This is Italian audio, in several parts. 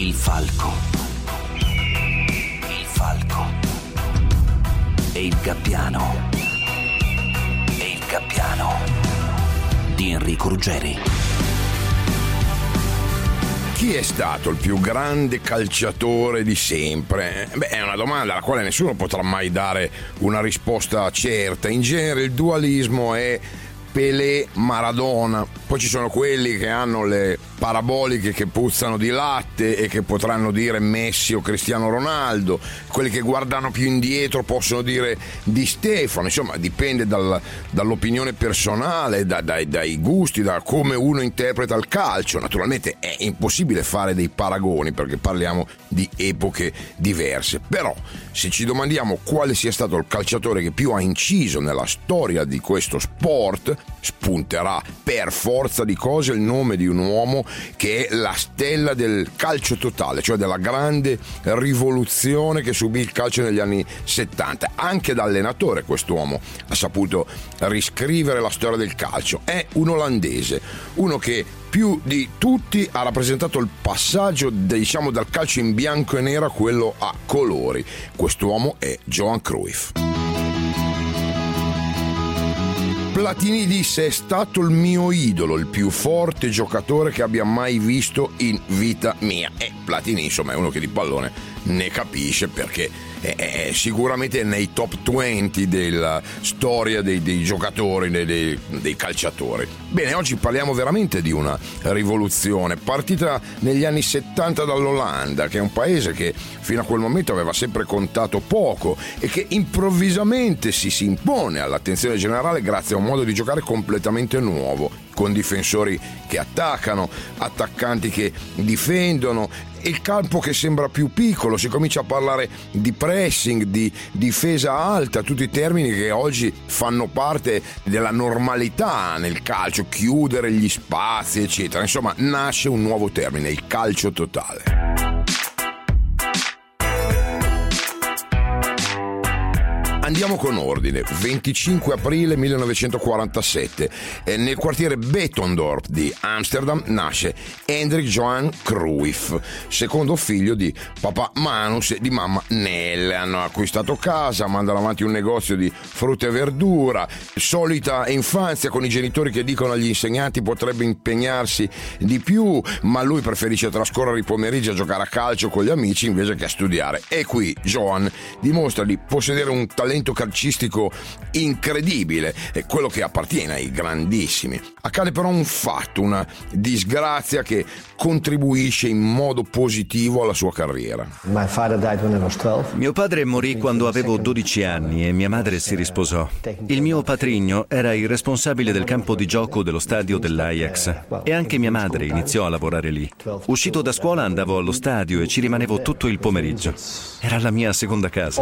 Il falco. Il falco. E il gabbiano. E il gabbiano di Enrico Ruggeri. Chi è stato il più grande calciatore di sempre? È una domanda alla quale nessuno potrà mai dare una risposta certa. In genere il dualismo è Pelé, Maradona. Poi ci sono quelli che hanno le paraboliche che puzzano di latte e che potranno dire Messi o Cristiano Ronaldo. Quelli che guardano più indietro possono dire Di Stefano. Insomma, dipende dall'opinione personale, dai gusti, da come uno interpreta il calcio. Naturalmente è impossibile fare dei paragoni perché parliamo di epoche diverse. Però se ci domandiamo quale sia stato il calciatore che più ha inciso nella storia di questo sport, spunterà per forza di cose il nome di un uomo che è la stella del calcio totale, cioè della grande rivoluzione che subì il calcio negli anni 70. Anche da allenatore quest'uomo ha saputo riscrivere la storia del calcio. È un olandese, uno che più di tutti ha rappresentato il passaggio, diciamo, dal calcio in bianco e nero a quello a colori. Quest'uomo è Johan Cruyff. Platini disse: è stato il mio idolo, il più forte giocatore che abbia mai visto in vita mia. E Platini, insomma, è uno che di pallone ne capisce, perché è sicuramente nei top 20 della storia dei giocatori, dei calciatori. Bene, oggi parliamo veramente di una rivoluzione partita negli anni 70 dall'Olanda, che è un paese che fino a quel momento aveva sempre contato poco e che improvvisamente si impone all'attenzione generale grazie a un modo di giocare completamente nuovo, con difensori che attaccano, attaccanti che difendono, il campo che sembra più piccolo. Si comincia a parlare di pressing, di difesa alta, tutti termini che oggi fanno parte della normalità nel calcio, chiudere gli spazi eccetera. Insomma, nasce un nuovo termine, il calcio totale. Andiamo con ordine. 25 aprile 1947 nel quartiere Bettendorp di Amsterdam nasce Hendrik Johan Cruyff, secondo figlio di papà Manus e di mamma Nelle. Hanno acquistato casa, mandano avanti un negozio di frutta e verdura, solita infanzia con i genitori che dicono agli insegnanti potrebbe impegnarsi di più, ma lui preferisce trascorrere i pomeriggi a giocare a calcio con gli amici invece che a studiare. E qui Johan dimostra di possedere un talento calcistico incredibile, è quello che appartiene ai grandissimi. Accade però un fatto, una disgrazia che contribuisce in modo positivo alla sua carriera. Mio padre morì quando avevo 12 anni e mia madre si risposò. Il mio patrigno era il responsabile del campo di gioco dello stadio dell'Ajax e anche mia madre iniziò a lavorare lì. Uscito da scuola andavo allo stadio e ci rimanevo tutto il pomeriggio. Era la mia seconda casa.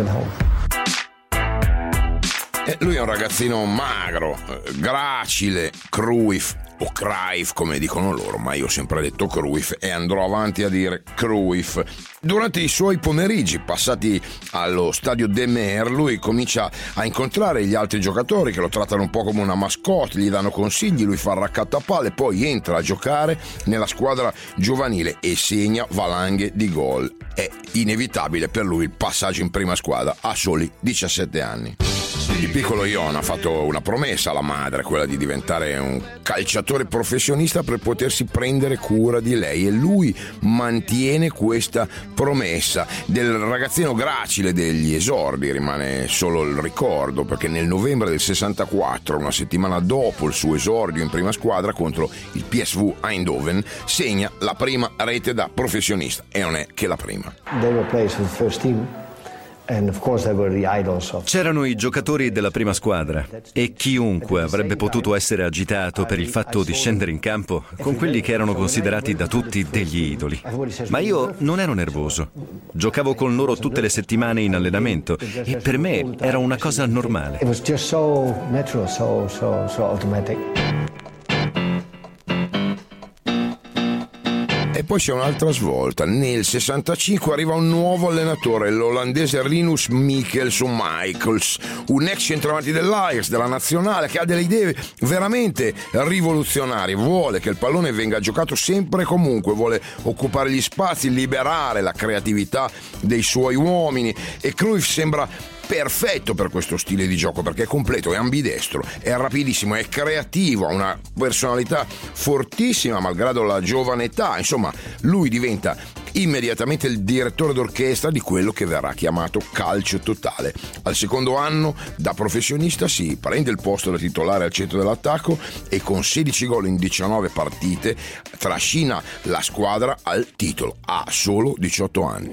Lui è un ragazzino magro, gracile, Cruyff o Cruyff come dicono loro, ma io ho sempre detto Cruyff e andrò avanti a dire Cruyff. Durante i suoi pomeriggi passati allo stadio De Meer, lui comincia a incontrare gli altri giocatori che lo trattano un po' come una mascotte, gli danno consigli, lui fa il raccattapalle, poi entra a giocare nella squadra giovanile e segna valanghe di gol. È inevitabile per lui il passaggio in prima squadra a soli 17 anni. Il piccolo Johan ha fatto una promessa alla madre, quella di diventare un calciatore professionista per potersi prendere cura di lei, e lui mantiene questa promessa. Del ragazzino gracile degli esordi rimane solo il ricordo, perché nel novembre del 64, una settimana dopo il suo esordio in prima squadra contro il PSV Eindhoven, segna la prima rete da professionista, e non è che la prima. C'erano i giocatori della prima squadra e chiunque avrebbe potuto essere agitato per il fatto di scendere in campo con quelli che erano considerati da tutti degli idoli. Ma io non ero nervoso. Giocavo con loro tutte le settimane in allenamento e per me era una cosa normale. poi c'è un'altra svolta. Nel 65 arriva un nuovo allenatore, l'olandese Rinus Michels, un ex centravanti dell'Ajax, della nazionale, che ha delle idee veramente rivoluzionarie. Vuole che il pallone venga giocato sempre e comunque, vuole occupare gli spazi, liberare la creatività dei suoi uomini, e Cruyff sembra perfetto per questo stile di gioco, perché è completo, è ambidestro, è rapidissimo, è creativo, ha una personalità fortissima malgrado la giovane età. Insomma, lui diventa immediatamente il direttore d'orchestra di quello che verrà chiamato calcio totale. Al secondo anno da professionista si prende il posto da titolare al centro dell'attacco e con 16 gol in 19 partite trascina la squadra al titolo a solo 18 anni.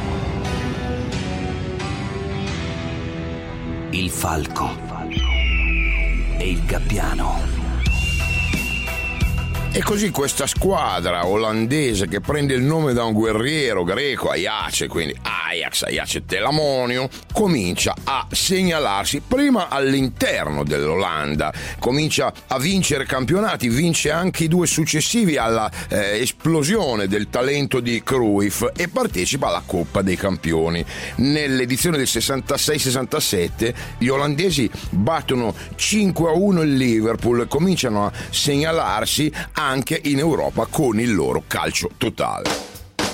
Il falco e il gabbiano. E così questa squadra olandese, che prende il nome da un guerriero greco, Ajax, quindi Ajax Telamonio, comincia a segnalarsi prima all'interno dell'Olanda, comincia a vincere campionati, vince anche i 2 successivi alla esplosione del talento di Cruyff e partecipa alla Coppa dei Campioni. Nell'edizione del 66-67 gli olandesi battono 5-1 il Liverpool e cominciano a segnalarsi anche in Europa con il loro calcio totale.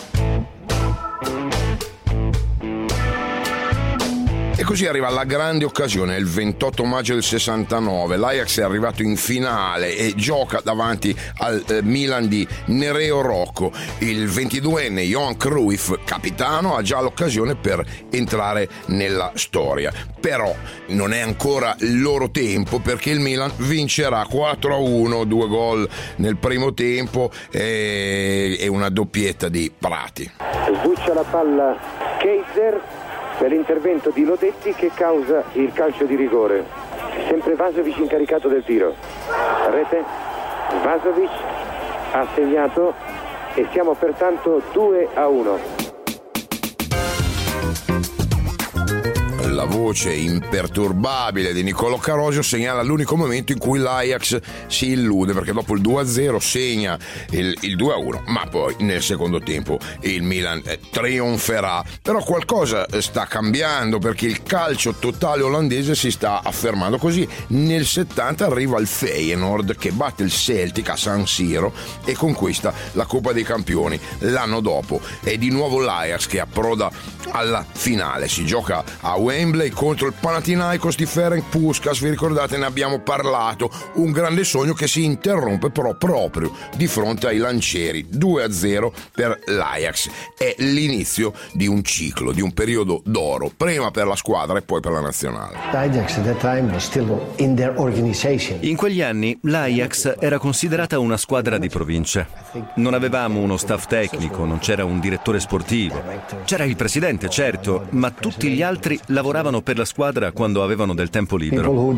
E così arriva la grande occasione, il 28 maggio del 69, l'Ajax è arrivato in finale e gioca davanti al Milan di Nereo Rocco. Il 22enne Johan Cruyff, capitano, ha già l'occasione per entrare nella storia. Però non è ancora il loro tempo, perché il Milan vincerà 4-1, 2 gol nel primo tempo e una doppietta di Prati. Sbuccia la palla Keizer per l'intervento di Lodetti che causa il calcio di rigore. Sempre Vasovic incaricato del tiro. Rete, Vasovic ha segnato e siamo pertanto 2-1. La voce imperturbabile di Niccolò Carojo segnala l'unico momento in cui l'Ajax si illude, perché dopo il 2-0 segna il 2-1, ma poi nel secondo tempo il Milan trionferà. Però qualcosa sta cambiando, perché il calcio totale olandese si sta affermando. Così nel 70 arriva il Feyenoord che batte il Celtic a San Siro e conquista la Coppa dei Campioni. L'anno dopo è di nuovo l'Ajax che approda alla finale, si gioca a Wembley contro il Panathinaikos di Ferenc Puskás. Vi ricordate, ne abbiamo parlato, un grande sogno che si interrompe però proprio di fronte ai lancieri. 2-0 per l'Ajax. È l'inizio di un ciclo, di un periodo d'oro, prima per la squadra e poi per la nazionale. In quegli anni l'Ajax era considerata una squadra di provincia. Non avevamo uno staff tecnico, non c'era un direttore sportivo. C'era il presidente, certo, ma tutti gli altri lavoravano per la squadra quando avevano del tempo libero.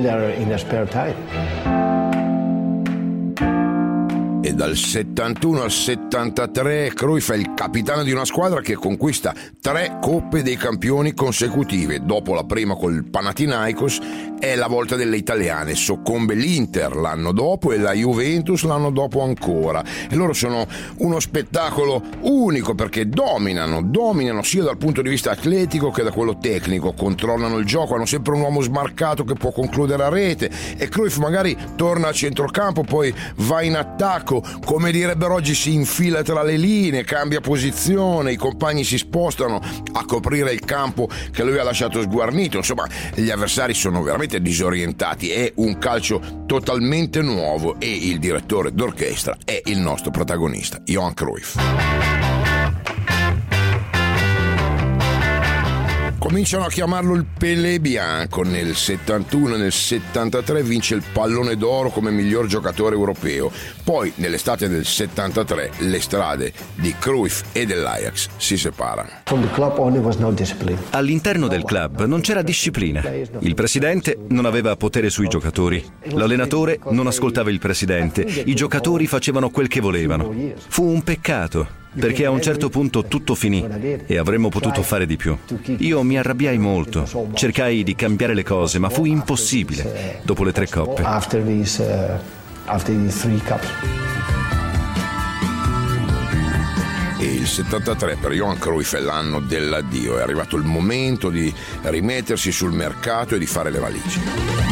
E dal 71 al 73 Cruyff è il capitano di una squadra che conquista 3 Coppe dei Campioni consecutive. Dopo la prima col Panathinaikos è la volta delle italiane, soccombe l'Inter l'anno dopo e la Juventus l'anno dopo ancora, e loro sono uno spettacolo unico perché dominano sia dal punto di vista atletico che da quello tecnico, controllano il gioco, hanno sempre un uomo smarcato che può concludere a rete, e Cruyff magari torna a centrocampo, poi va in attacco, come direbbero oggi si infila tra le linee, cambia posizione, i compagni si spostano a coprire il campo che lui ha lasciato sguarnito. Insomma, gli avversari sono veramente disorientati, è un calcio totalmente nuovo e il direttore d'orchestra è il nostro protagonista, Johan Cruyff. Cominciano a chiamarlo il Pelé bianco. Nel 71 e nel 73 vince il pallone d'oro come miglior giocatore europeo. Poi nell'estate del 73 le strade di Cruyff e dell'Ajax si separano. All'interno del club non c'era disciplina. Il presidente non aveva potere sui giocatori. L'allenatore non ascoltava il presidente. I giocatori facevano quel che volevano. Fu un peccato, perché a un certo punto tutto finì e avremmo potuto fare di più. Io mi arrabbiai molto, cercai di cambiare le cose, ma fu impossibile dopo le 3 coppe. e il 73 per Johan Cruyff è l'anno dell'addio. È arrivato il momento di rimettersi sul mercato e di fare le valigie.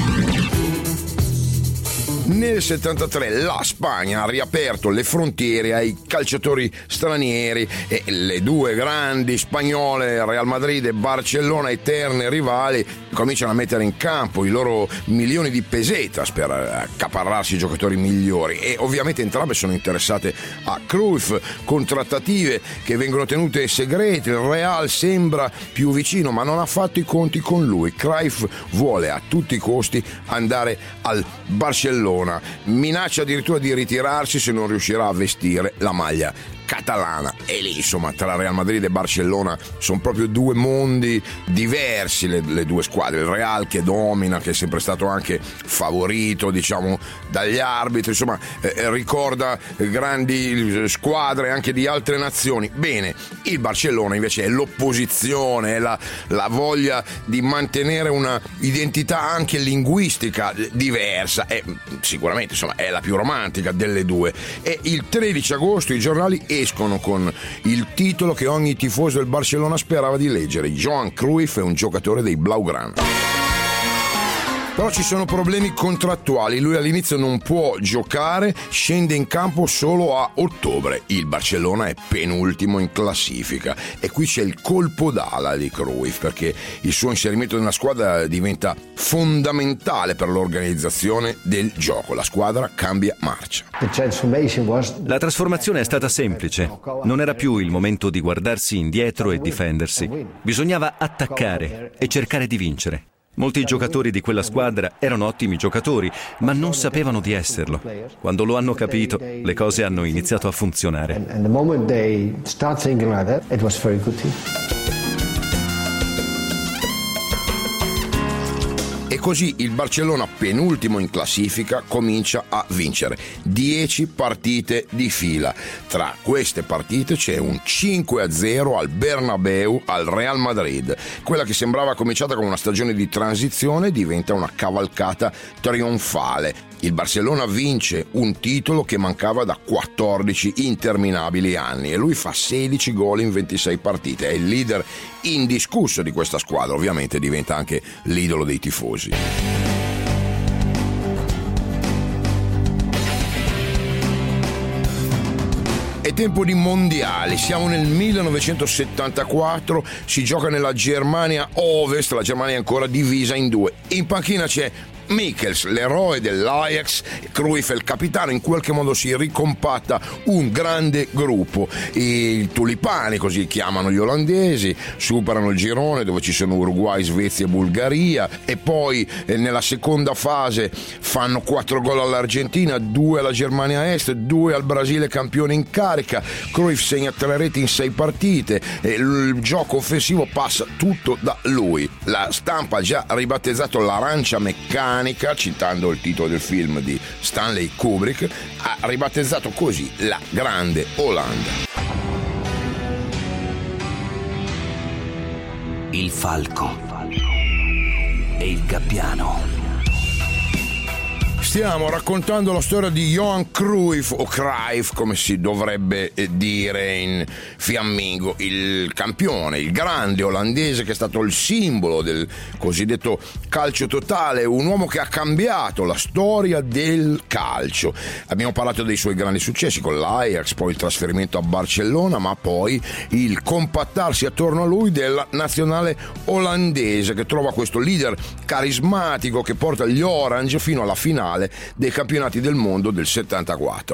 Nel 73 la Spagna ha riaperto le frontiere ai calciatori stranieri e le due grandi spagnole, Real Madrid e Barcellona, eterne rivali, cominciano a mettere in campo i loro milioni di pesetas per accaparrarsi i giocatori migliori, e ovviamente entrambe sono interessate a Cruyff, con trattative che vengono tenute segrete. Il Real sembra più vicino, ma non ha fatto i conti con lui. Cruyff vuole a tutti i costi andare al Barcellona, minaccia addirittura di ritirarsi se non riuscirà a vestire la maglia catalana. E lì, insomma, tra Real Madrid e Barcellona sono proprio due mondi diversi, le due squadre. Il Real che domina, che è sempre stato anche favorito, diciamo, dagli arbitri, insomma, ricorda grandi squadre anche di altre nazioni. Bene, il Barcellona invece è l'opposizione, è la voglia di mantenere una identità anche linguistica diversa, e sicuramente, insomma, è la più romantica delle due. E il 13 agosto i giornali escono con il titolo che ogni tifoso del Barcellona sperava di leggere: Johan Cruyff è un giocatore dei Blaugrana. Però ci sono problemi contrattuali, lui all'inizio non può giocare, scende in campo solo a ottobre. Il Barcellona è penultimo in classifica e qui c'è il colpo d'ala di Cruyff, perché il suo inserimento nella squadra diventa fondamentale per l'organizzazione del gioco. La squadra cambia marcia. La trasformazione è stata semplice, non era più il momento di guardarsi indietro e difendersi, bisognava attaccare e cercare di vincere. Molti giocatori di quella squadra erano ottimi giocatori, ma non sapevano di esserlo. Quando lo hanno capito, le cose hanno iniziato a funzionare. E così il Barcellona, penultimo in classifica, comincia a vincere 10 partite di fila. Tra queste partite c'è un 5-0 al Bernabéu al Real Madrid. Quella che sembrava cominciata come una stagione di transizione diventa una cavalcata trionfale. Il Barcellona vince un titolo che mancava da 14 interminabili anni e lui fa 16 gol in 26 partite. È il leader indiscusso di questa squadra, ovviamente diventa anche l'idolo dei tifosi. È tempo di mondiali, siamo nel 1974, si gioca nella Germania Ovest, la Germania è ancora divisa in due. In panchina c'è Michels, l'eroe dell'Ajax, Cruyff è il capitano. In qualche modo si ricompatta un grande gruppo. I tulipani, così chiamano gli olandesi, superano il girone dove ci sono Uruguay, Svezia e Bulgaria, e poi nella seconda fase fanno 4 gol all'Argentina, 2 alla Germania Est, 2 al Brasile campione in carica. Cruyff segna 3 reti in 6 partite e il gioco offensivo passa tutto da lui. La stampa ha già ribattezzato l'arancia meccanica, citando il titolo del film di Stanley Kubrick, ha ribattezzato così la grande Olanda. Il falco e il gabbiano. Stiamo raccontando la storia di Johan Cruyff, o Cruyff come si dovrebbe dire in fiammingo, il campione, il grande olandese che è stato il simbolo del cosiddetto calcio totale, un uomo che ha cambiato la storia del calcio. Abbiamo parlato dei suoi grandi successi con l'Ajax, poi il trasferimento a Barcellona, ma poi il compattarsi attorno a lui della nazionale olandese, che trova questo leader carismatico che porta gli Orange fino alla finale dei campionati del mondo del 74.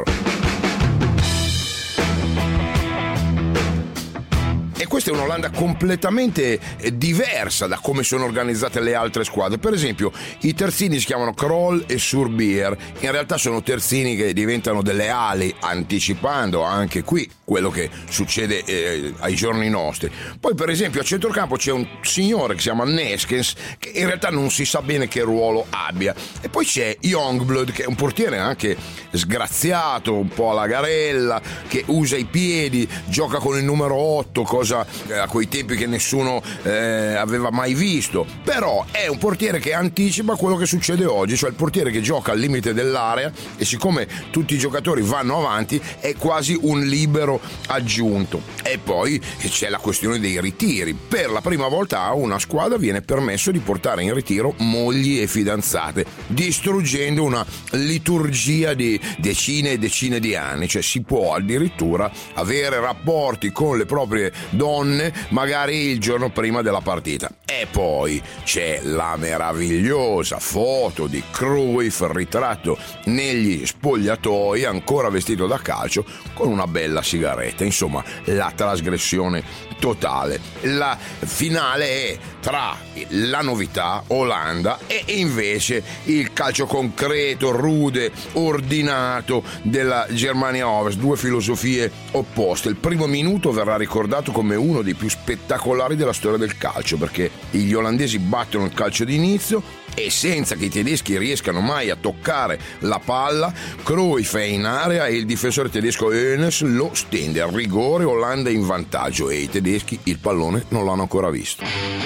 E questa è un'Olanda completamente diversa da come sono organizzate le altre squadre. Per esempio, i terzini si chiamano Krol e Surbier. In realtà sono terzini che diventano delle ali, anticipando anche qui quello che succede ai giorni nostri. Poi, per esempio, a centrocampo c'è un signore che si chiama Neskens, che in realtà non si sa bene che ruolo abbia. E poi c'è Youngblood, che è un portiere anche sgraziato, un po' alla Garella, che usa i piedi, gioca con il numero 8, cosa a quei tempi che nessuno aveva mai visto, però è un portiere che anticipa quello che succede oggi, cioè il portiere che gioca al limite dell'area, e siccome tutti i giocatori vanno avanti è quasi un libero aggiunto. E poi c'è la questione dei ritiri. Per la prima volta a una squadra viene permesso di portare in ritiro mogli e fidanzate, distruggendo una liturgia di decine e decine di anni, cioè si può addirittura avere rapporti con le proprie donne magari il giorno prima della partita. E poi c'è la meravigliosa foto di Cruyff ritratto negli spogliatoi ancora vestito da calcio con una bella sigaretta. Insomma, la trasgressione totale. La finale è tra la novità Olanda e invece il calcio concreto, rude, ordinato della Germania Ovest, due filosofie opposte. Il primo minuto verrà ricordato come uno dei più spettacolari della storia del calcio, perché gli olandesi battono il calcio d'inizio e senza che i tedeschi riescano mai a toccare la palla, Cruyff è in area e il difensore tedesco Hoeneß lo stende al rigore, Olanda in vantaggio e i tedeschi il pallone non l'hanno ancora visto.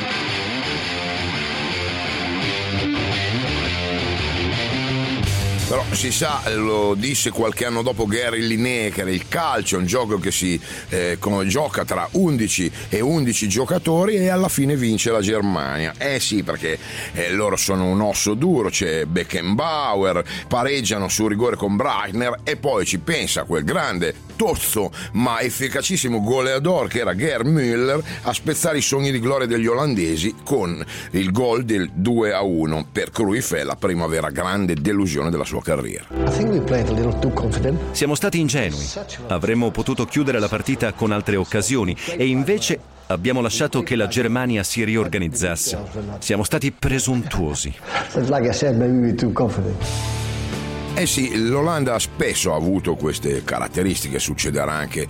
Però si sa, lo disse qualche anno dopo Gary Lineker, il calcio è un gioco che si gioca tra 11 e 11 giocatori e alla fine vince la Germania. Sì, perché loro sono un osso duro, c'è Beckenbauer, pareggiano su rigore con Breitner e poi ci pensa quel grande, tozzo ma efficacissimo goleador che era Gerd Müller a spezzare i sogni di gloria degli olandesi con il gol del 2-1. Per Cruyff è la prima vera grande delusione della sua carriera. Siamo stati ingenui. Avremmo potuto chiudere la partita con altre occasioni e invece abbiamo lasciato che la Germania si riorganizzasse. Siamo stati presuntuosi. Sì, l'Olanda spesso ha avuto queste caratteristiche, succederà anche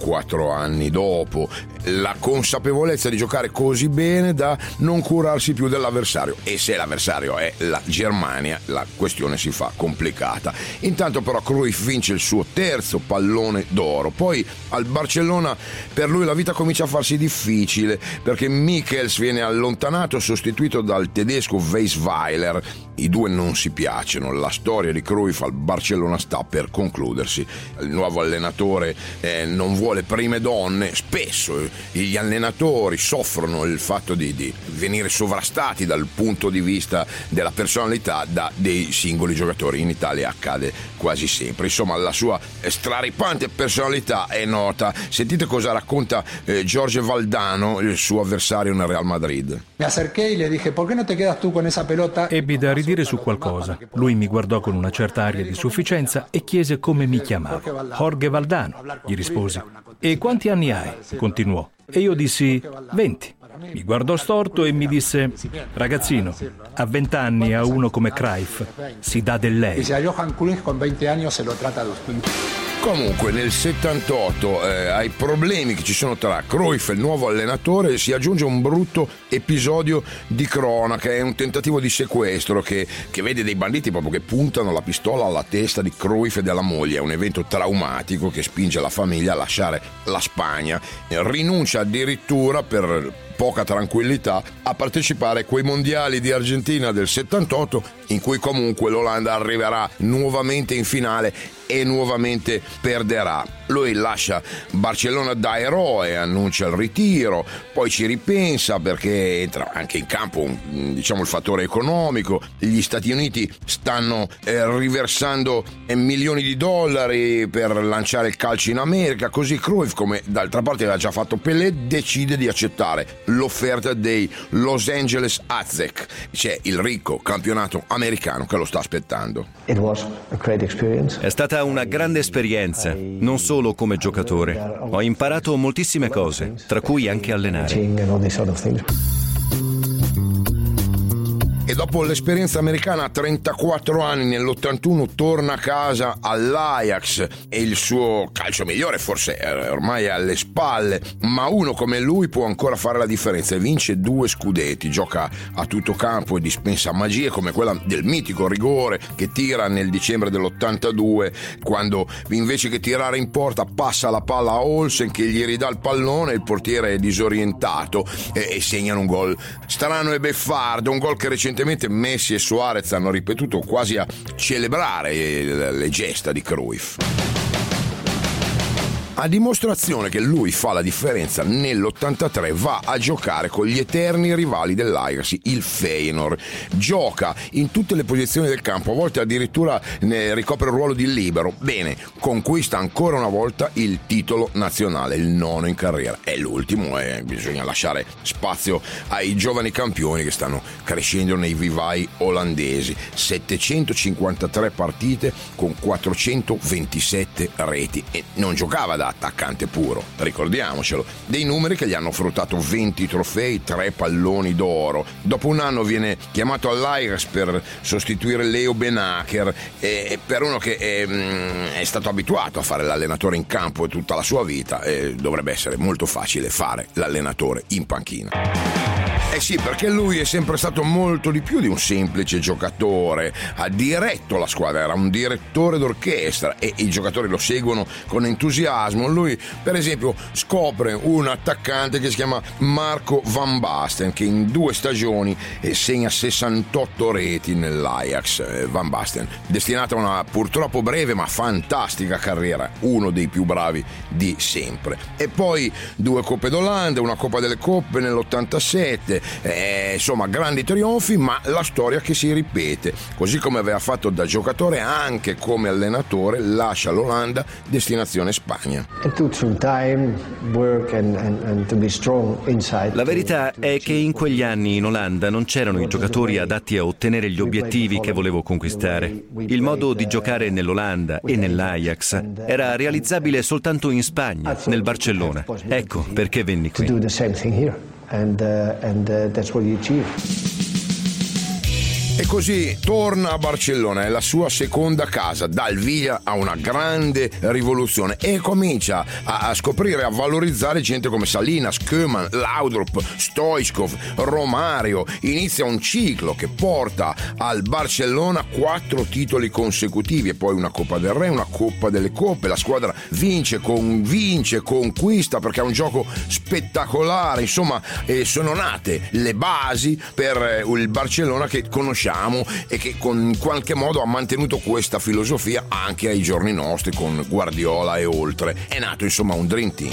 4 anni dopo, la consapevolezza di giocare così bene da non curarsi più dell'avversario, e se l'avversario è la Germania la questione si fa complicata. Intanto però Cruyff vince il suo terzo pallone d'oro, poi al Barcellona per lui la vita comincia a farsi difficile perché Michels viene allontanato, sostituito dal tedesco Weisweiler. I due non si piacciono, la storia di Cruyff al Barcellona sta per concludersi. Il nuovo allenatore non vuole prime donne, spesso gli allenatori soffrono il fatto di venire sovrastati dal punto di vista della personalità da dei singoli giocatori. In Italia accade quasi sempre. Insomma, la sua straripante personalità è nota. Sentite cosa racconta Jorge Valdano, il suo avversario nel Real Madrid. Mi acerqué y le dije, ¿por qué no te quedas tú con esa pelota? Ebbi da ridire su qualcosa. Lui mi guardò con una certa aria di sufficienza e chiese come mi chiamavo. Jorge Valdano, gli risposi. E quanti anni hai? Continuò. E io dissi 20. Mi guardò storto e mi disse: ragazzino, a 20 anni a uno come Cruyff si dà del lei. Dice a Johan Cruyff con 20 anni se lo tratta de usted. Comunque nel 78 ai problemi che ci sono tra Cruyff e il nuovo allenatore si aggiunge un brutto episodio di cronaca, è un tentativo di sequestro che vede dei banditi proprio che puntano la pistola alla testa di Cruyff e della moglie. È un evento traumatico che spinge la famiglia a lasciare la Spagna, rinuncia addirittura per poca tranquillità a partecipare a quei mondiali di Argentina del 78 in cui comunque l'Olanda arriverà nuovamente in finale e nuovamente perderà. Lui lascia Barcellona da eroe, annuncia il ritiro, poi ci ripensa perché entra anche in campo il fattore economico. Gli Stati Uniti stanno riversando milioni di dollari per lanciare il calcio in America, così Cruyff, come d'altra parte aveva già fatto Pelé, decide di accettare l'offerta dei Los Angeles Aztec. C'è il ricco campionato americano che lo sta aspettando. È stata una grande esperienza, non solo come giocatore. Ho imparato moltissime cose, tra cui anche allenare. E dopo l'esperienza americana a 34 anni, nell'81 torna a casa all'Ajax e il suo calcio migliore forse ormai è alle spalle, ma uno come lui può ancora fare la differenza e vince 2 scudetti, gioca a tutto campo e dispensa magie come quella del mitico rigore che tira nel dicembre dell'82, quando invece che tirare in porta passa la palla a Olsen che gli ridà il pallone, il portiere è disorientato e segnano un gol strano e beffardo, un gol che recentemente Messi e Suarez hanno ripetuto quasi a celebrare le gesta di Cruyff. A dimostrazione che lui fa la differenza, nell'83 va a giocare con gli eterni rivali dell'Ajax, il Feyenoord. Gioca in tutte le posizioni del campo, a volte addirittura ricopre il ruolo di libero. Bene, conquista ancora una volta il titolo nazionale, il 9 in carriera. È l'ultimo e bisogna lasciare spazio ai giovani campioni che stanno crescendo nei vivai olandesi. 753 partite con 427 reti e non giocava da attaccante puro, ricordiamocelo. Dei numeri che gli hanno fruttato 20 trofei, 3 palloni d'oro. Dopo un anno viene chiamato all'Ajax per sostituire Leo Benaker, e per uno che è stato abituato a fare l'allenatore in campo tutta la sua vita, dovrebbe essere molto facile fare l'allenatore in panchina. Eh sì, perché lui è sempre stato molto di più di un semplice giocatore, ha diretto la squadra, era un direttore d'orchestra e i giocatori lo seguono con entusiasmo. Lui, per esempio, scopre un attaccante che si chiama Marco Van Basten, che in 2 stagioni segna 68 reti nell'Ajax. Van Basten, destinato a una purtroppo breve ma fantastica carriera, uno dei più bravi di sempre. E poi 2 Coppe d'Olanda, una Coppa delle Coppe nell'87, insomma grandi trionfi, ma la storia che si ripete. Così come aveva fatto da giocatore, anche come allenatore lascia l'Olanda, destinazione Spagna. La verità è che in quegli anni in Olanda non c'erano i giocatori adatti a ottenere gli obiettivi che volevo conquistare. Il modo di giocare nell'Olanda e nell'Ajax era realizzabile soltanto in Spagna, nel Barcellona. Ecco perché venni qui. And that's what you achieve. E così torna a Barcellona, è la sua seconda casa, dà il via a una grande rivoluzione e comincia a scoprire, a valorizzare gente come Salinas, Koeman, Laudrup, Stoichkov, Romario. Inizia un ciclo che porta al Barcellona 4 titoli consecutivi e poi una Coppa del Re, una Coppa delle Coppe. La squadra vince, conquista perché ha un gioco spettacolare. Insomma, sono nate le basi per il Barcellona che conosciamo e che in qualche modo ha mantenuto questa filosofia anche ai giorni nostri con Guardiola e oltre. È nato insomma un Dream Team.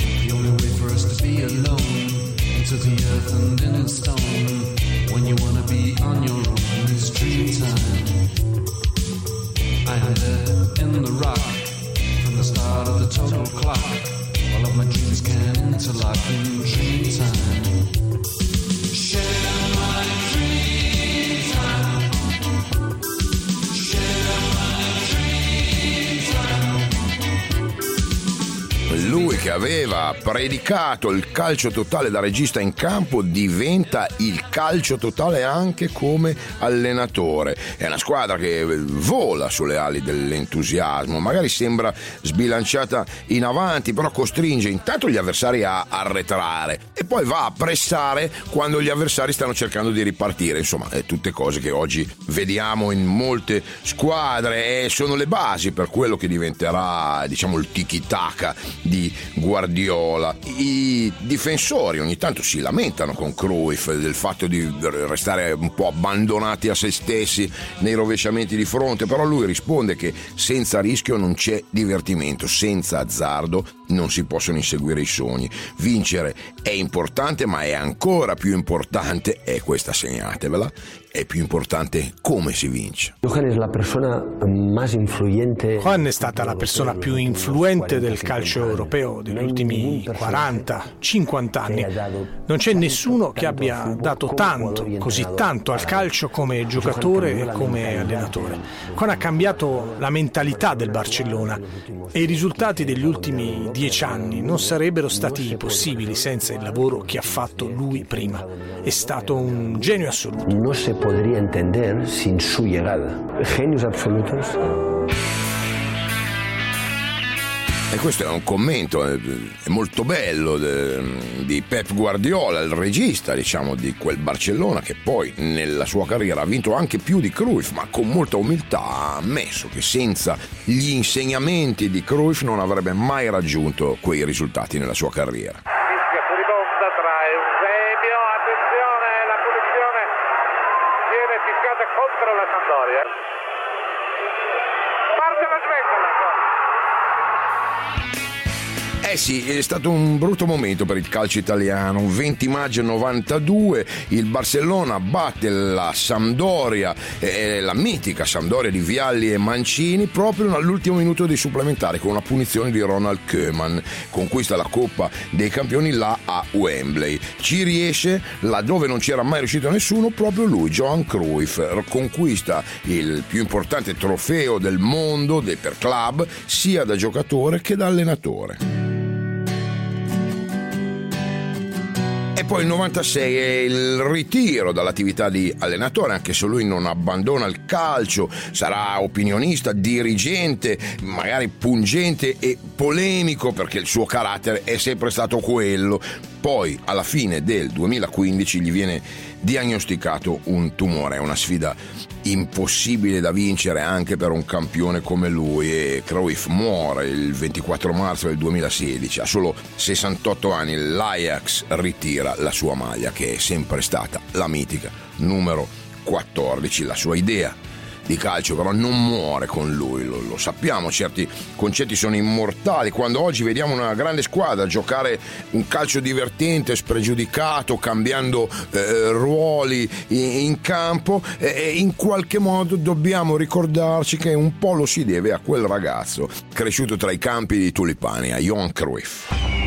Lui che aveva predicato il calcio totale da regista in campo diventa il calcio totale anche come allenatore. È una squadra che vola sulle ali dell'entusiasmo, magari sembra sbilanciata in avanti, però costringe intanto gli avversari a arretrare e poi va a pressare quando gli avversari stanno cercando di ripartire. Insomma, tutte cose che oggi vediamo in molte squadre e sono le basi per quello che diventerà, diciamo, il tiki-taka di Guardiola. I difensori ogni tanto si lamentano con Cruyff del fatto di restare un po' abbandonati a se stessi nei rovesciamenti di fronte, però lui risponde che senza rischio non c'è divertimento, senza azzardo non si possono inseguire i sogni. Vincere è importante, ma è ancora più importante, e questa segnatevela, è più importante come si vince. Juan è stata la persona più influente del calcio europeo degli ultimi 40-50 anni. Non c'è nessuno che abbia dato tanto, così tanto al calcio come giocatore e come allenatore. Juan ha cambiato la mentalità del Barcellona e i risultati degli ultimi 10 anni non sarebbero stati possibili senza il lavoro che ha fatto lui prima. È stato un genio assoluto. podría entender sin su llegada. Genios absolutos. E questo è un commento è molto bello di Pep Guardiola, il regista, diciamo, di quel Barcellona, che poi nella sua carriera ha vinto anche più di Cruyff, ma con molta umiltà ha ammesso che senza gli insegnamenti di Cruyff non avrebbe mai raggiunto quei risultati nella sua carriera. Fischia furibonda tra Eusebio, attenzione, la punizione viene fischiata contro la Sampdoria. Parte la smettola. Eh sì, è stato un brutto momento per il calcio italiano. 20 maggio 92 il Barcellona batte la Sampdoria, la mitica Sampdoria di Vialli e Mancini, proprio all'ultimo minuto dei supplementari con una punizione di Ronald Koeman. Conquista la Coppa dei Campioni là a Wembley. Ci riesce laddove non c'era mai riuscito nessuno, proprio lui, Johan Cruyff, conquista il più importante trofeo del mondo per club, sia da giocatore che da allenatore. E poi il 96 è il ritiro dall'attività di allenatore, anche se lui non abbandona il calcio, sarà opinionista, dirigente, magari pungente e polemico, perché il suo carattere è sempre stato quello. Poi alla fine del 2015 gli viene diagnosticato un tumore, è una sfida impossibile da vincere anche per un campione come lui, e Cruyff muore il 24 marzo del 2016, a solo 68 anni. L'Ajax ritira la sua maglia, che è sempre stata la mitica numero 14. La sua idea di calcio però non muore con lui, lo sappiamo, certi concetti sono immortali. Quando oggi vediamo una grande squadra giocare un calcio divertente, spregiudicato, cambiando ruoli in campo, in qualche modo dobbiamo ricordarci che un po' lo si deve a quel ragazzo cresciuto tra i campi di tulipani, a Johan Cruyff.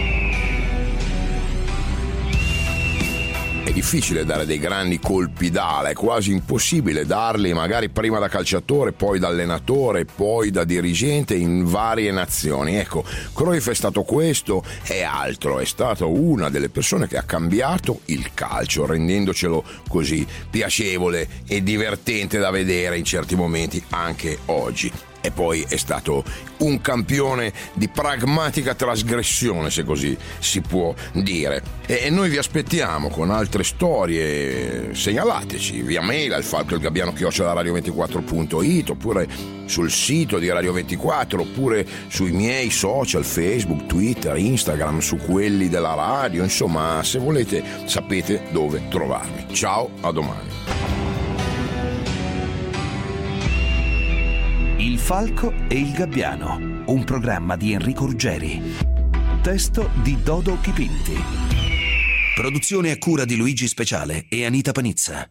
È difficile dare dei grandi colpi d'ala, è quasi impossibile darli magari prima da calciatore, poi da allenatore, poi da dirigente in varie nazioni. Ecco, Cruyff è stato questo e altro, è stato una delle persone che ha cambiato il calcio, rendendocelo così piacevole e divertente da vedere in certi momenti anche oggi. E poi è stato un campione di pragmatica trasgressione, se così si può dire. E noi vi aspettiamo con altre storie, segnalateci via mail al falcoilgabbiano@radio24.it, oppure sul sito di Radio 24, oppure sui miei social, Facebook, Twitter, Instagram, su quelli della radio. Insomma, se volete sapete dove trovarmi. Ciao, a domani. Il Falco e il Gabbiano, un programma di Enrico Ruggeri. Testo di Dodo Chipinti. Produzione a cura di Luigi Speciale e Anita Panizza.